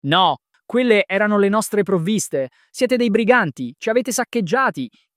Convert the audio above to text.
No, quelle erano le nostre provviste. Siete dei briganti, ci avete saccheggiati.